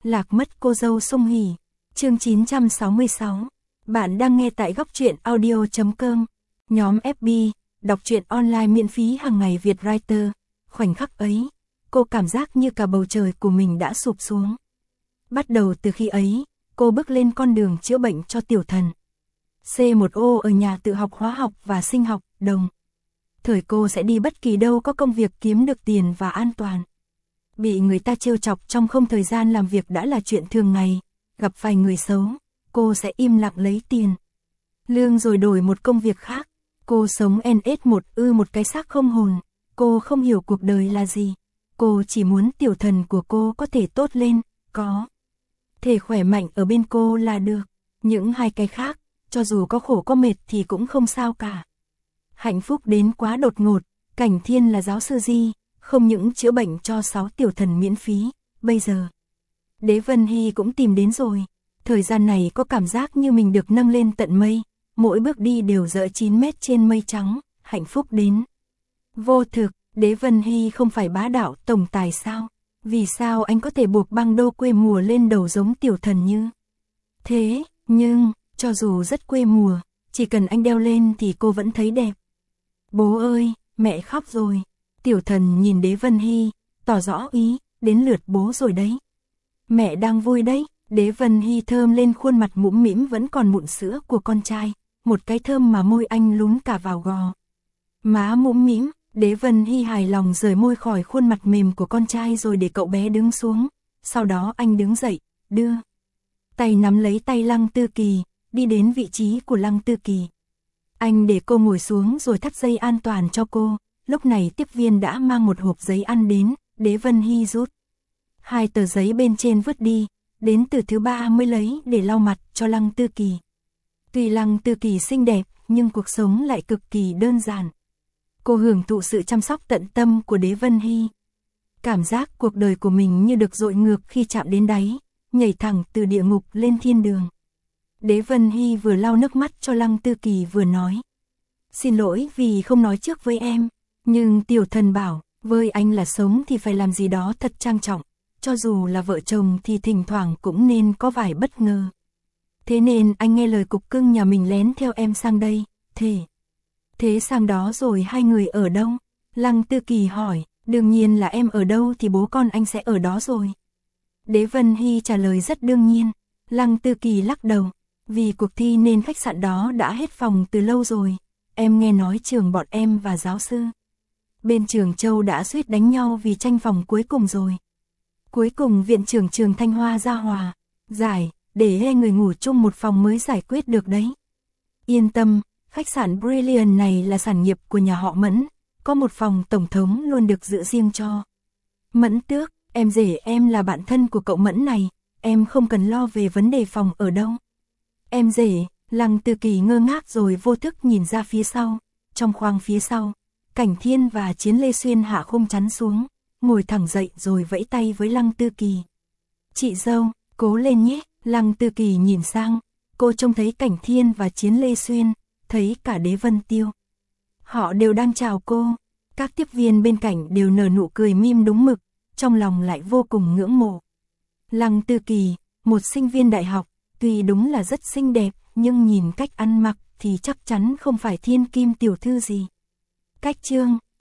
Lạc mất cô dâu sung hỉ. Chương 966. Bạn đang nghe tại góc truyện audio.com. Nhóm FB, đọc truyện online miễn phí hàng ngày Việt Writer. Khoảnh khắc ấy, cô cảm giác như cả bầu trời của mình đã sụp xuống. Bắt đầu từ khi ấy, cô bước lên con đường chữa bệnh cho tiểu thần. C1O ở nhà tự học hóa học và sinh học, đồng. Thời cô sẽ đi bất kỳ đâu có công việc kiếm được tiền và an toàn. Bị người ta trêu chọc trong không thời gian làm việc đã là chuyện thường ngày, gặp vài người xấu, cô sẽ im lặng lấy tiền. Lương rồi đổi một công việc khác, cô sống NS1 một cái xác không hồn, cô không hiểu cuộc đời là gì. Cô chỉ muốn tiểu thần của cô có thể tốt lên, có thể khỏe mạnh ở bên cô là được. Những hai cái khác, cho dù có khổ có mệt thì cũng không sao cả. Hạnh phúc đến quá đột ngột, Cảnh Thiên là giáo sư Di, không những chữa bệnh cho 6 tiểu thần miễn phí, bây giờ Đế Vân Hy cũng tìm đến rồi. Thời gian này có cảm giác như mình được nâng lên tận mây, mỗi bước đi đều dỡ 9 mét trên mây trắng, hạnh phúc đến vô thực. Đế Vân Hy không phải bá đạo tổng tài sao? Vì sao anh có thể buộc băng đô quê mùa lên đầu giống tiểu thần như thế? Nhưng, cho dù rất quê mùa, chỉ cần anh đeo lên thì cô vẫn thấy đẹp. Bố ơi, mẹ khóc rồi. Tiểu thần nhìn Đế Vân Hy, tỏ rõ ý, đến lượt bố rồi đấy. Mẹ đang vui đấy. Đế Vân Hy thơm lên khuôn mặt mũm mĩm vẫn còn mụn sữa của con trai, một cái thơm mà môi anh lún cả vào gò má mũm mĩm. Đế Vân Hy hài lòng rời môi khỏi khuôn mặt mềm của con trai rồi để cậu bé đứng xuống. Sau đó anh đứng dậy, đưa tay nắm lấy tay Lăng Tư Kỳ, đi đến vị trí của Lăng Tư Kỳ. Anh để cô ngồi xuống rồi thắt dây an toàn cho cô. Lúc này tiếp viên đã mang một hộp giấy ăn đến, Đế Vân Hy rút 2 tờ giấy bên trên vứt đi, đến từ thứ 3 mới lấy để lau mặt cho Lăng Tư Kỳ. Tuy Lăng Tư Kỳ xinh đẹp, nhưng cuộc sống lại cực kỳ đơn giản. Cô hưởng thụ sự chăm sóc tận tâm của Đế Vân Hy. Cảm giác cuộc đời của mình như được dội ngược khi chạm đến đáy, nhảy thẳng từ địa ngục lên thiên đường. Đế Vân Hy vừa lau nước mắt cho Lăng Tư Kỳ vừa nói: "Xin lỗi vì không nói trước với em, nhưng tiểu thần bảo, với anh là sống thì phải làm gì đó thật trang trọng, cho dù là vợ chồng thì thỉnh thoảng cũng nên có vài bất ngờ. Thế nên anh nghe lời cục cưng nhà mình lén theo em sang đây, Thế sang đó rồi hai người ở đâu?" Lăng Tư Kỳ hỏi. "Đương nhiên là em ở đâu thì bố con anh sẽ ở đó rồi." Đế Vân Hy trả lời rất đương nhiên. Lăng Tư Kỳ lắc đầu. "Vì cuộc thi nên khách sạn đó đã hết phòng từ lâu rồi. Em nghe nói trường bọn em và giáo sư bên trường Châu đã suýt đánh nhau vì tranh phòng cuối cùng rồi. Cuối cùng viện trưởng trường Thanh Hoa ra hòa giải, để hai người ngủ chung một phòng mới giải quyết được đấy." "Yên tâm, khách sạn Brilliant này là sản nghiệp của nhà họ Mẫn, có một phòng tổng thống luôn được giữ riêng cho Mẫn Tước. Em rể em là bạn thân của cậu Mẫn này, em không cần lo về vấn đề phòng ở đâu." "Em rể?" Lăng Tư Kỳ ngơ ngác rồi vô thức nhìn ra phía sau. Trong khoang phía sau, Cảnh Thiên và Chiến Lê Xuyên hạ khung chắn xuống, ngồi thẳng dậy rồi vẫy tay với Lăng Tư Kỳ. "Chị dâu, cố lên nhé." Lăng Tư Kỳ nhìn sang, cô trông thấy Cảnh Thiên và Chiến Lê Xuyên, thấy cả Đế Vân Tiêu. Họ đều đang chào cô. Các tiếp viên bên cạnh đều nở nụ cười mím đúng mực, trong lòng lại vô cùng ngưỡng mộ. Lăng Tư Kỳ, một sinh viên đại học, tuy đúng là rất xinh đẹp, nhưng nhìn cách ăn mặc thì chắc chắn không phải thiên kim tiểu thư gì. Cách chương